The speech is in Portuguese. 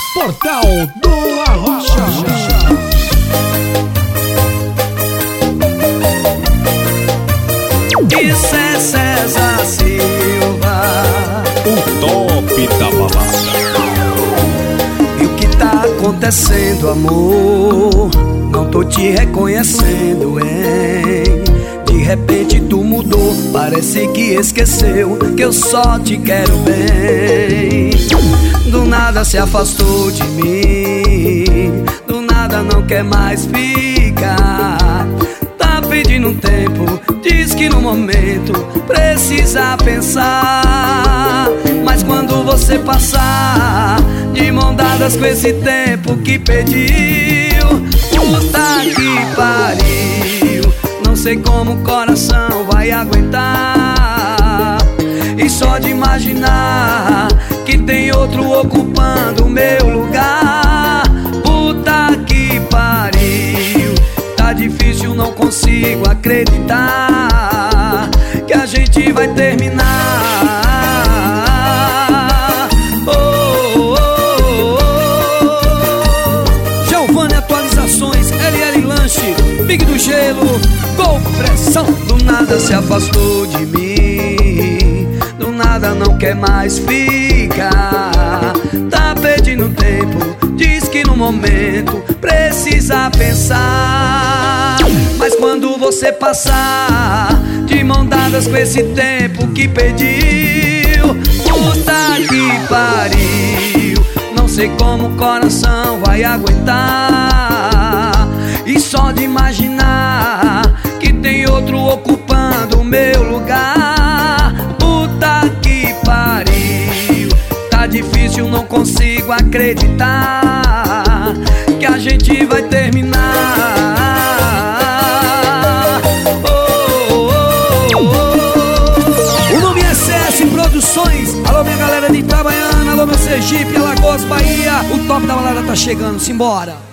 Portal do Arrocha. Isso é César Silva, O top da balada. e o que tá acontecendo, amor? Não tô te reconhecendo, hein? De repente tu mudou, parece que esqueceu que eu só te quero bem. Do nada se afastou de mim, do nada não quer mais ficar. Tá pedindo um tempo, diz que no momento precisa pensar. Mas quando você passar de mão dadas com esse tempo que pediu, puta que pariu, não sei como o coração vai aguentar. E só de imaginar que tem outro ocupando o meu lugar, puta que pariu, tá difícil, não consigo acreditar que a gente vai terminar. Oh, oh, oh. Giovanni Atualizações, LL Lanche, Big do Gelo, Gol Pressão. Do nada se afastou de mim, do nada não quer mais ficar. Tá pedindo tempo, diz que no momento precisa pensar. Mas quando você passar de mão dadas com esse tempo que pediu, puta que pariu, não sei como o coração vai aguentar. E só de imaginar que tem outro ocupando o meu lugar, puta que pariu, tá difícil, não consigo acreditar que a gente vai terminar. Oh, oh, oh. O nome é CS Produções. Alô minha galera de Itabaiana, alô meu Sergipe, Alagoas, Bahia. O top da balada tá chegando, simbora.